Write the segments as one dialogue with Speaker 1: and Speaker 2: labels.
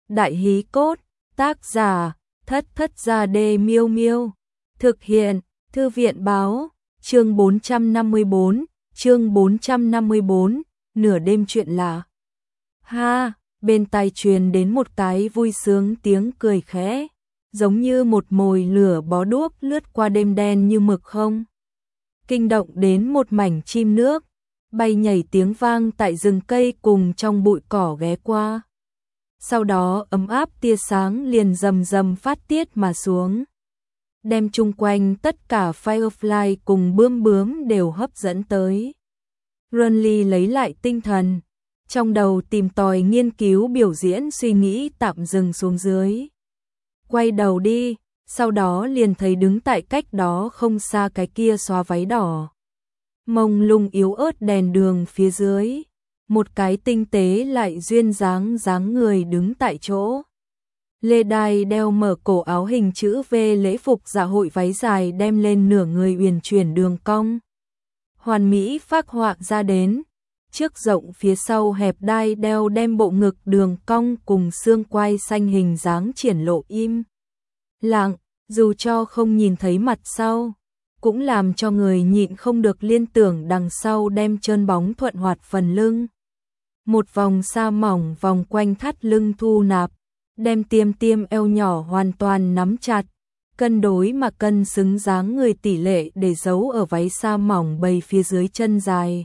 Speaker 1: Đại hí cốt, tác giả, Thất Thất Gia Đê Miêu Miêu. Thực hiện, Thư viện báo, chương 454, nửa đêm chuyện lạ. Ha, bên tai truyền đến một cái vui sướng tiếng cười khẽ, giống như một mồi lửa bó đuốc lướt qua đêm đen như mực không. Kinh động đến một mảnh chim nước, bay nhảy tiếng vang tại rừng cây cùng trong bụi cỏ ghé qua. Sau đó ấm áp tia sáng liền rầm rầm phát tiết mà xuống, đem chung quanh tất cả Firefly cùng bướm bướm đều hấp dẫn tới. Runly lấy lại tinh thần, trong đầu tìm tòi nghiên cứu biểu diễn suy nghĩ tạm dừng xuống dưới. Quay đầu đi, sau đó liền thấy đứng tại cách đó không xa cái kia xóa váy đỏ. Mông lung yếu ớt đèn đường phía dưới, một cái tinh tế lại duyên dáng người đứng tại chỗ. Lê đai đeo mở cổ áo hình chữ V lễ phục dạ hội váy dài đem lên nửa người uyển chuyển đường cong. Hoàn mỹ phác họa ra đến, trước rộng phía sau hẹp đai đeo đem bộ ngực đường cong cùng xương quai xanh hình dáng triển lộ im lặng, dù cho không nhìn thấy mặt sau, cũng làm cho người nhịn không được liên tưởng đằng sau đem trơn bóng thuận hoạt phần lưng. Một vòng sa mỏng vòng quanh thắt lưng thu nạp, đem tiêm eo nhỏ hoàn toàn nắm chặt, cân đối mà cân xứng dáng người tỷ lệ để giấu ở váy sa mỏng bầy phía dưới chân dài.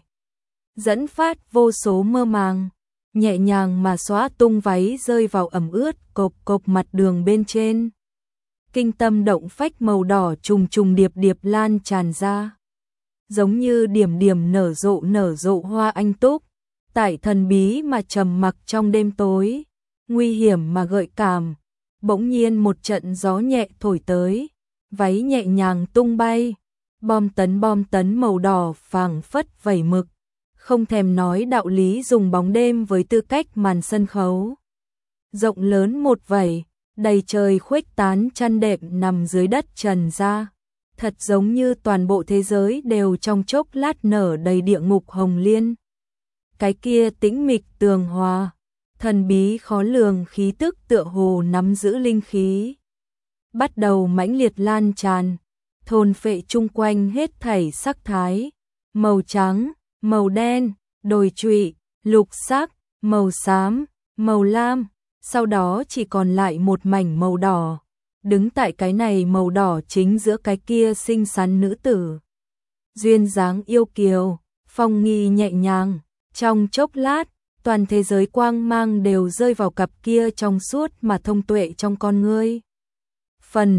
Speaker 1: Dẫn phát vô số mơ màng, nhẹ nhàng mà xóa tung váy rơi vào ẩm ướt cộp mặt đường bên trên. Kinh tâm động phách màu đỏ trùng điệp lan tràn ra, giống như điểm nở rộ hoa anh túc, tại thần bí mà trầm mặc trong đêm tối, nguy hiểm mà gợi cảm. Bỗng nhiên một trận gió nhẹ thổi tới, váy nhẹ nhàng tung bay, bom tấn màu đỏ phảng phất vẩy mực, không thèm nói đạo lý dùng bóng đêm với tư cách màn sân khấu. Rộng lớn một vẩy, đầy trời khuếch tán chăn đệm nằm dưới đất trần ra, thật giống như toàn bộ thế giới đều trong chốc lát nở đầy địa ngục hồng liên. Cái kia tĩnh mịch tường hòa, thần bí khó lường khí tức tựa hồ nắm giữ linh khí, bắt đầu mãnh liệt lan tràn, thôn phệ chung quanh hết thảy sắc thái, màu trắng, màu đen, đồi trụy, lục sắc, màu xám, màu lam, sau đó chỉ còn lại một mảnh màu đỏ. Đứng tại cái này màu đỏ chính giữa cái kia xinh xắn nữ tử, duyên dáng yêu kiều, phong nghi nhẹ nhàng. Trong chốc lát, toàn thế giới quang mang đều rơi vào cặp kia trong suốt mà thông tuệ trong con ngươi. Phần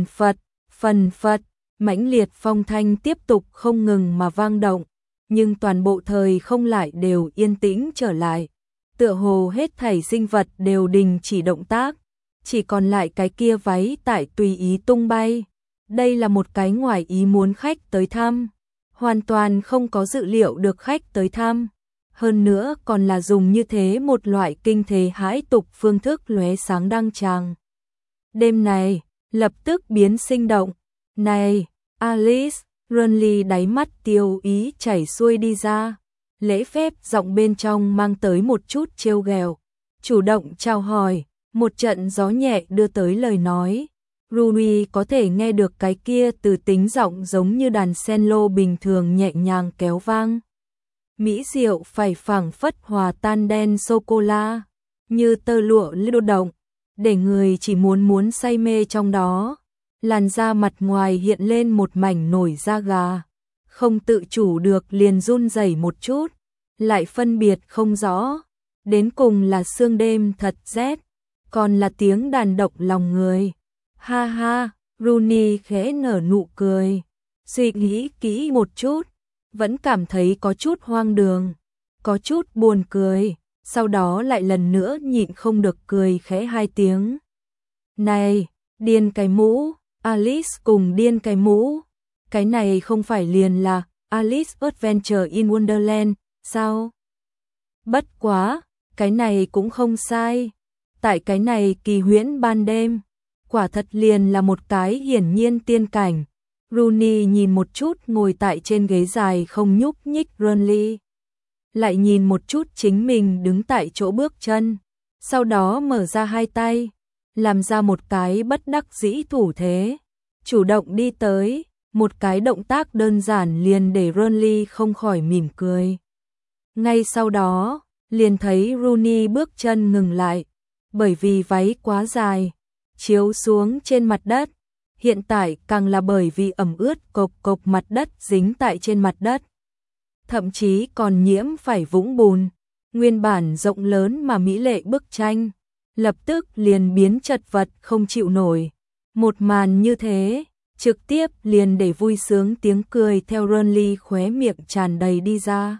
Speaker 1: phật, mãnh liệt phong thanh tiếp tục không ngừng mà vang động, nhưng toàn bộ thời không lại đều yên tĩnh trở lại. Tựa hồ hết thảy sinh vật đều đình chỉ động tác, chỉ còn lại cái kia váy tại tùy ý tung bay. Đây là một cái ngoài ý muốn khách tới thăm, hoàn toàn không có dự liệu được khách tới thăm. Hơn nữa còn là dùng như thế một loại kinh thế hãi tục phương thức lóe sáng đăng tràng. Đêm này, lập tức biến sinh động. Này, Alice, Runly đáy mắt tiêu ý chảy xuôi đi ra. Lễ phép giọng bên trong mang tới một chút trêu ghẹo, chủ động chào hỏi, một trận gió nhẹ đưa tới lời nói. Runly có thể nghe được cái kia từ tính giọng giống như đàn cello bình thường nhẹ nhàng kéo vang. Mỹ diệu phải phảng phất hòa tan đen sô-cô-la, như tơ lụa lưu động, để người chỉ muốn say mê trong đó. Làn da mặt ngoài hiện lên một mảnh nổi da gà, không tự chủ được liền run rẩy một chút, lại phân biệt không rõ, đến cùng là sương đêm thật rét, còn là tiếng đàn động lòng người. Ha ha, Rooney khẽ nở nụ cười, suy nghĩ kỹ một chút, vẫn cảm thấy có chút hoang đường, có chút buồn cười, sau đó lại lần nữa nhịn không được cười khẽ hai tiếng. Này, điên cái mũ, Alice cùng điên cái mũ, cái này không phải liền là Alice Adventure in Wonderland, sao? Bất quá, cái này cũng không sai, tại cái này kỳ huyễn ban đêm, quả thật liền là một cái hiển nhiên tiên cảnh. Rooney nhìn một chút ngồi tại trên ghế dài không nhúc nhích Runly, lại nhìn một chút chính mình đứng tại chỗ bước chân, sau đó mở ra hai tay, làm ra một cái bất đắc dĩ thủ thế, chủ động đi tới, một cái động tác đơn giản liền để Rooney không khỏi mỉm cười. Ngay sau đó, liền thấy Rooney bước chân ngừng lại, bởi vì váy quá dài, chiếu xuống trên mặt đất, hiện tại càng là bởi vì ẩm ướt cộc cộc mặt đất dính tại trên mặt đất. Thậm chí còn nhiễm phải vũng bùn, nguyên bản rộng lớn mà mỹ lệ bức tranh, lập tức liền biến chật vật không chịu nổi. Một màn như thế, trực tiếp liền để vui sướng tiếng cười theo Rooney khóe miệng tràn đầy đi ra.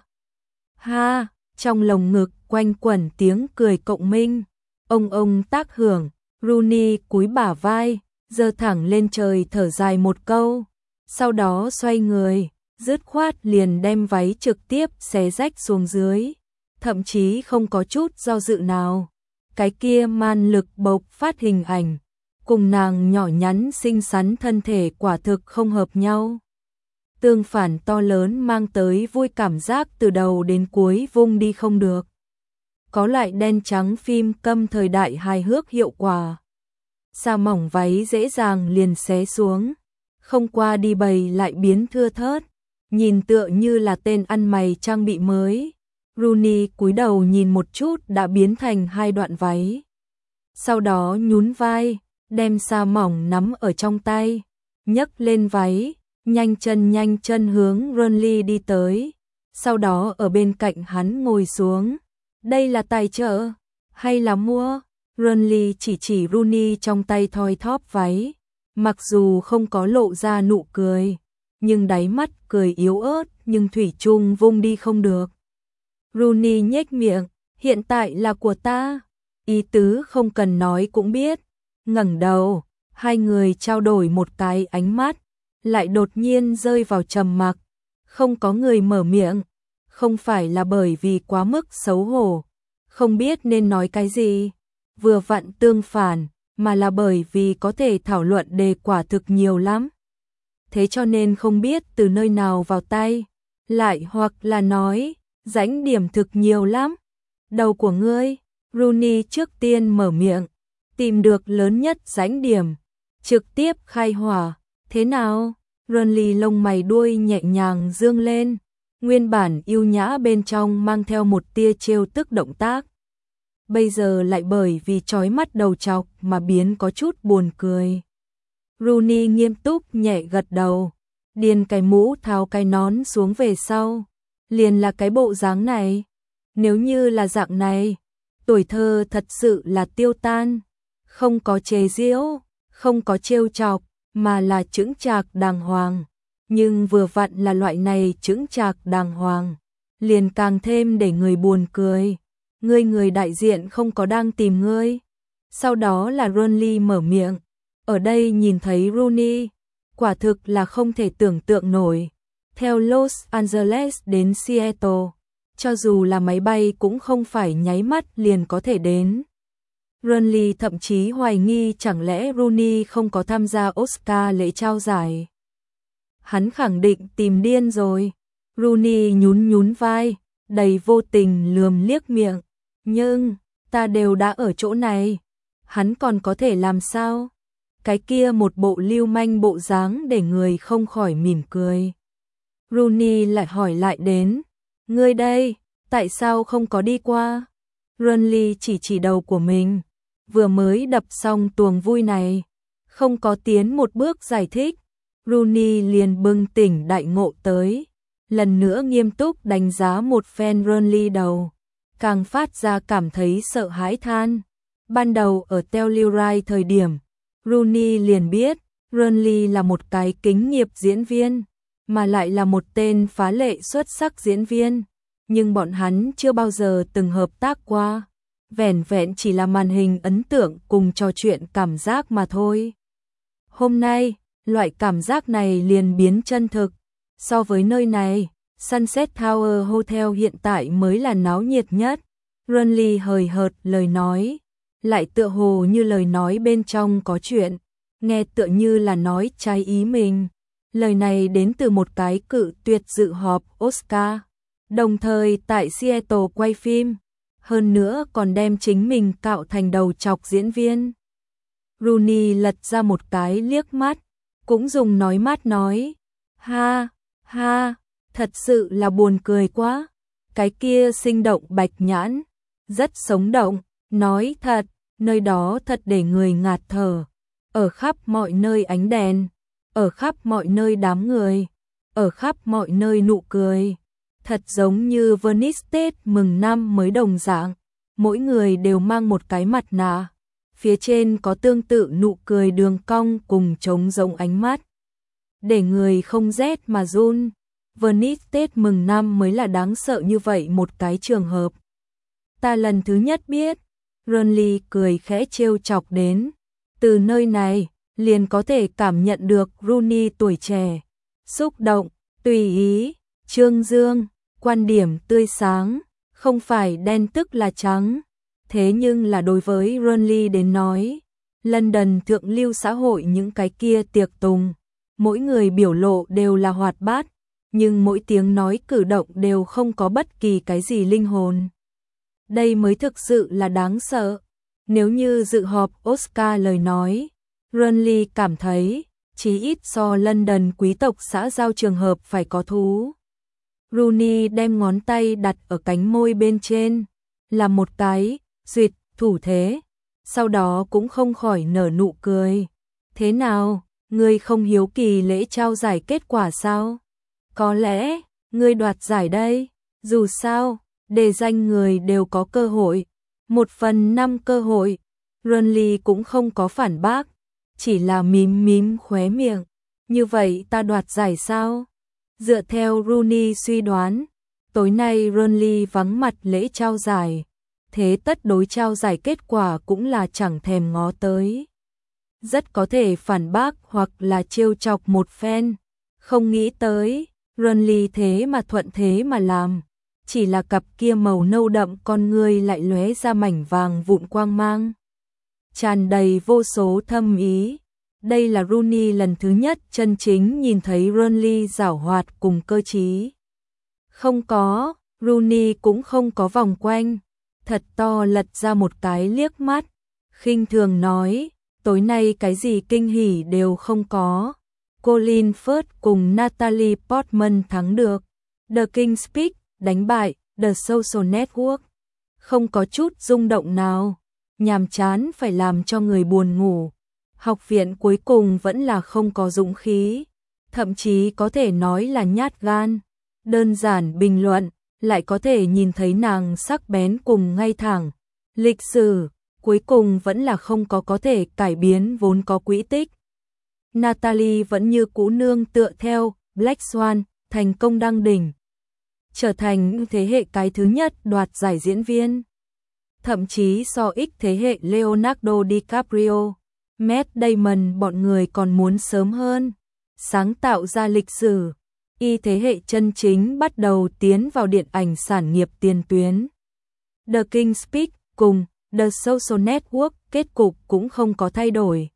Speaker 1: Ha, trong lồng ngực quanh quẩn tiếng cười cộng minh, ông tác hưởng, Rooney cúi bả vai, giơ thẳng lên trời thở dài một câu, sau đó xoay người, dứt khoát liền đem váy trực tiếp xé rách xuống dưới, thậm chí không có chút do dự nào. Cái kia man lực bộc phát hình ảnh, cùng nàng nhỏ nhắn xinh xắn thân thể quả thực không hợp nhau. Tương phản to lớn mang tới vui cảm giác từ đầu đến cuối vung đi không được. Có loại đen trắng phim câm thời đại hài hước hiệu quả. Sa mỏng váy dễ dàng liền xé xuống, không qua đi bày lại biến thưa thớt, nhìn tựa như là tên ăn mày trang bị mới. Rooney cúi đầu nhìn một chút đã biến thành hai đoạn váy. Sau đó nhún vai, đem sa mỏng nắm ở trong tay, nhấc lên váy, nhanh chân hướng Rooney đi tới. Sau đó ở bên cạnh hắn ngồi xuống. Đây là tài trợ hay là mua? Rooney chỉ Rooney trong tay thoi thóp váy, mặc dù không có lộ ra nụ cười, nhưng đáy mắt cười yếu ớt nhưng thủy chung vung đi không được. Rooney nhếch miệng, hiện tại là của ta, ý tứ không cần nói cũng biết. Ngẩng đầu, hai người trao đổi một cái ánh mắt, lại đột nhiên rơi vào trầm mặc, không có người mở miệng, không phải là bởi vì quá mức xấu hổ, không biết nên nói cái gì, vừa vặn tương phản, mà là bởi vì có thể thảo luận đề quả thực nhiều lắm. Thế cho nên không biết từ nơi nào vào tay, lại hoặc là nói, rãnh điểm thực nhiều lắm. Đầu của ngươi, Rooney trước tiên mở miệng, tìm được lớn nhất rãnh điểm, trực tiếp khai hỏa, thế nào? Rooney lông mày đuôi nhẹ nhàng dương lên, nguyên bản yêu nhã bên trong mang theo một tia trêu tức động tác. Bây giờ lại bởi vì chói mắt đầu trọc mà biến có chút buồn cười. Rooney nghiêm túc nhẹ gật đầu, điền cái mũ tháo cái nón xuống về sau, liền là cái bộ dáng này. Nếu như là dạng này, tuổi thơ thật sự là tiêu tan, không có chế giễu, không có trêu chọc, mà là chững chạc đàng hoàng. Nhưng vừa vặn là loại này chững chạc đàng hoàng, liền càng thêm để người buồn cười. Người đại diện không có đang tìm ngươi. Sau đó là Rooney mở miệng, ở đây nhìn thấy Rooney, quả thực là không thể tưởng tượng nổi. Theo Los Angeles đến Seattle, cho dù là máy bay cũng không phải nháy mắt liền có thể đến. Rooney thậm chí hoài nghi chẳng lẽ Rooney không có tham gia Oscar lễ trao giải. Hắn khẳng định tìm điên rồi. Rooney nhún vai, đầy vô tình lườm liếc miệng. Nhưng, ta đều đã ở chỗ này. Hắn còn có thể làm sao? Cái kia một bộ lưu manh bộ dáng để người không khỏi mỉm cười. Rooney lại hỏi lại đến. Ngươi đây, tại sao không có đi qua? Rooney chỉ đầu của mình. Vừa mới đập xong tuồng vui này. Không có tiến một bước giải thích. Rooney liền bừng tỉnh đại ngộ tới. Lần nữa nghiêm túc đánh giá một phen Rooney đầu. Càng phát ra cảm thấy sợ hãi than. Ban đầu ở Telluride thời điểm, Rooney liền biết Rooney là một cái kính nghiệp diễn viên, mà lại là một tên phá lệ xuất sắc diễn viên. Nhưng bọn hắn chưa bao giờ từng hợp tác qua. Vẻn vẹn chỉ là màn hình ấn tượng cùng trò chuyện cảm giác mà thôi. Hôm nay, loại cảm giác này liền biến chân thực. So với nơi này, Sunset Tower Hotel hiện tại mới là náo nhiệt nhất. Rooney hời hợt lời nói, lại tựa hồ như lời nói bên trong có chuyện, nghe tựa như là nói trái ý mình. Lời này đến từ một cái cự tuyệt dự họp Oscar, đồng thời tại Seattle quay phim, hơn nữa còn đem chính mình cạo thành đầu trọc diễn viên. Rooney lật ra một cái liếc mắt, cũng dùng nói mát nói, ha, ha, thật sự là buồn cười quá. Cái kia sinh động bạch nhãn, rất sống động, nói thật, nơi đó thật để người ngạt thở. Ở khắp mọi nơi ánh đèn, ở khắp mọi nơi đám người, ở khắp mọi nơi nụ cười. Thật giống như Venice Tết mừng năm mới đồng dạng, mỗi người đều mang một cái mặt nạ. Phía trên có tương tự nụ cười đường cong cùng trống rỗng ánh mắt. Để người không rét mà run. Venice Tết mừng năm mới là đáng sợ như vậy một cái trường hợp. Ta lần thứ nhất biết, Ronly cười khẽ trêu chọc đến. Từ nơi này, liền có thể cảm nhận được Rooney tuổi trẻ, xúc động, tùy ý, trương dương, quan điểm tươi sáng, không phải đen tức là trắng. Thế nhưng là đối với Ronly đến nói, London thượng lưu xã hội những cái kia tiệc tùng, mỗi người biểu lộ đều là hoạt bát, nhưng mỗi tiếng nói cử động đều không có bất kỳ cái gì linh hồn. Đây mới thực sự là đáng sợ. Nếu như dự họp Oscar lời nói, Ronly cảm thấy, chí ít so London quý tộc xã giao trường hợp phải có thú. Rooney đem ngón tay đặt ở cánh môi bên trên, là một cái duyệt thủ thế, sau đó cũng không khỏi nở nụ cười. Thế nào, ngươi không hiếu kỳ lễ trao giải kết quả sao? Có lẽ, ngươi đoạt giải đây, dù sao, đề danh người đều có cơ hội, 1/5 cơ hội. Ronly cũng không có phản bác, chỉ là mím mím khóe miệng. Như vậy ta đoạt giải sao? Dựa theo Rooney suy đoán, tối nay Ronly vắng mặt lễ trao giải, thế tất đối trao giải kết quả cũng là chẳng thèm ngó tới. Rất có thể phản bác hoặc là trêu chọc một phen, không nghĩ tới, Ronly thế mà thuận thế mà làm, chỉ là cặp kia màu nâu đậm con ngươi lại lóe ra mảnh vàng vụn quang mang, tràn đầy vô số thâm ý. Đây là Rooney lần thứ nhất chân chính nhìn thấy Ronly giảo hoạt cùng cơ trí. Không có, Rooney cũng không có vòng quanh, thật to lật ra một cái liếc mắt, khinh thường nói, tối nay cái gì kinh hỉ đều không có. Colin Firth cùng Natalie Portman thắng được, The King's Speech đánh bại The Social Network. Không có chút rung động nào, nhàm chán phải làm cho người buồn ngủ. Học viện cuối cùng vẫn là không có dũng khí, thậm chí có thể nói là nhát gan. Đơn giản bình luận, lại có thể nhìn thấy nàng sắc bén cùng ngay thẳng. Lịch sử, cuối cùng vẫn là không có thể cải biến vốn có quỹ tích. Natalie vẫn như cũ nương tựa theo Black Swan, thành công đăng đỉnh, trở thành thế hệ cái thứ nhất đoạt giải diễn viên. Thậm chí so ích thế hệ Leonardo DiCaprio, Matt Damon bọn người còn muốn sớm hơn, sáng tạo ra lịch sử. Y thế hệ chân chính bắt đầu tiến vào điện ảnh sản nghiệp tiền tuyến. The King's Speech cùng The Social Network kết cục cũng không có thay đổi.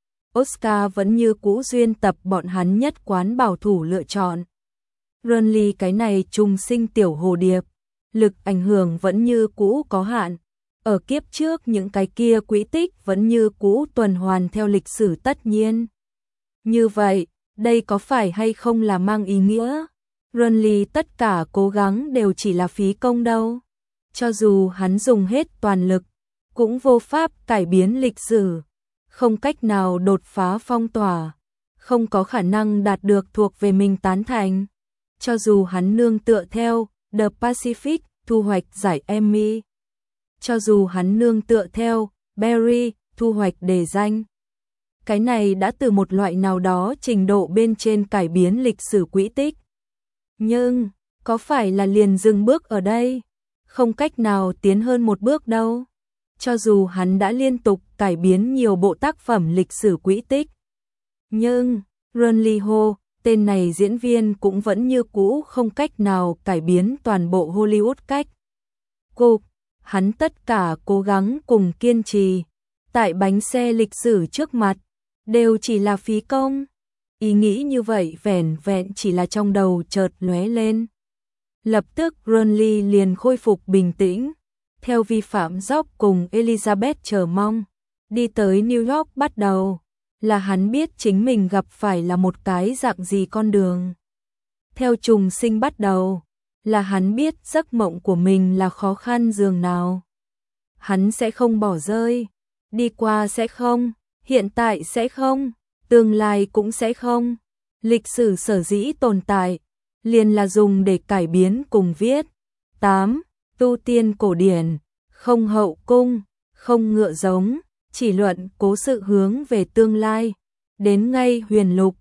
Speaker 1: Oscar vẫn như cũ duyên tập bọn hắn nhất quán bảo thủ lựa chọn. Ronly cái này trùng sinh tiểu hồ điệp, lực ảnh hưởng vẫn như cũ có hạn. Ở kiếp trước những cái kia quỹ tích vẫn như cũ tuần hoàn theo lịch sử tất nhiên. Như vậy, đây có phải hay không là mang ý nghĩa? Ronly tất cả cố gắng đều chỉ là phí công đâu. Cho dù hắn dùng hết toàn lực, cũng vô pháp cải biến lịch sử. Không cách nào đột phá phong tỏa, không có khả năng đạt được thuộc về mình tán thành. Cho dù hắn nương tựa theo The Pacific thu hoạch giải Emmy, cho dù hắn nương tựa theo Barry thu hoạch đề danh. Cái này đã từ một loại nào đó trình độ bên trên cải biến lịch sử quỹ tích. Nhưng, có phải là liền dừng bước ở đây? Không cách nào tiến hơn một bước đâu. Cho dù hắn đã liên tục cải biến nhiều bộ tác phẩm lịch sử quỹ tích. Nhưng, Ronly Ho, tên này diễn viên cũng vẫn như cũ không cách nào cải biến toàn bộ Hollywood cách. Cục, hắn tất cả cố gắng cùng kiên trì, tại bánh xe lịch sử trước mặt, đều chỉ là phí công. Ý nghĩ như vậy vẻn vẹn chỉ là trong đầu chợt lóe lên. Lập tức Ronly liền khôi phục bình tĩnh, theo vi phạm Job cùng Elizabeth chờ mong. Đi tới New York bắt đầu, là hắn biết chính mình gặp phải là một cái dạng gì con đường. Theo trùng sinh bắt đầu, là hắn biết giấc mộng của mình là khó khăn dường nào. Hắn sẽ không bỏ rơi, đi qua sẽ không, hiện tại sẽ không, tương lai cũng sẽ không. Lịch sử sở dĩ tồn tại, liền là dùng để cải biến cùng viết. 8. Tu tiên cổ điển, không hậu cung, không ngựa giống, chỉ luận cố sự hướng về tương lai. Đến ngay huyền lục,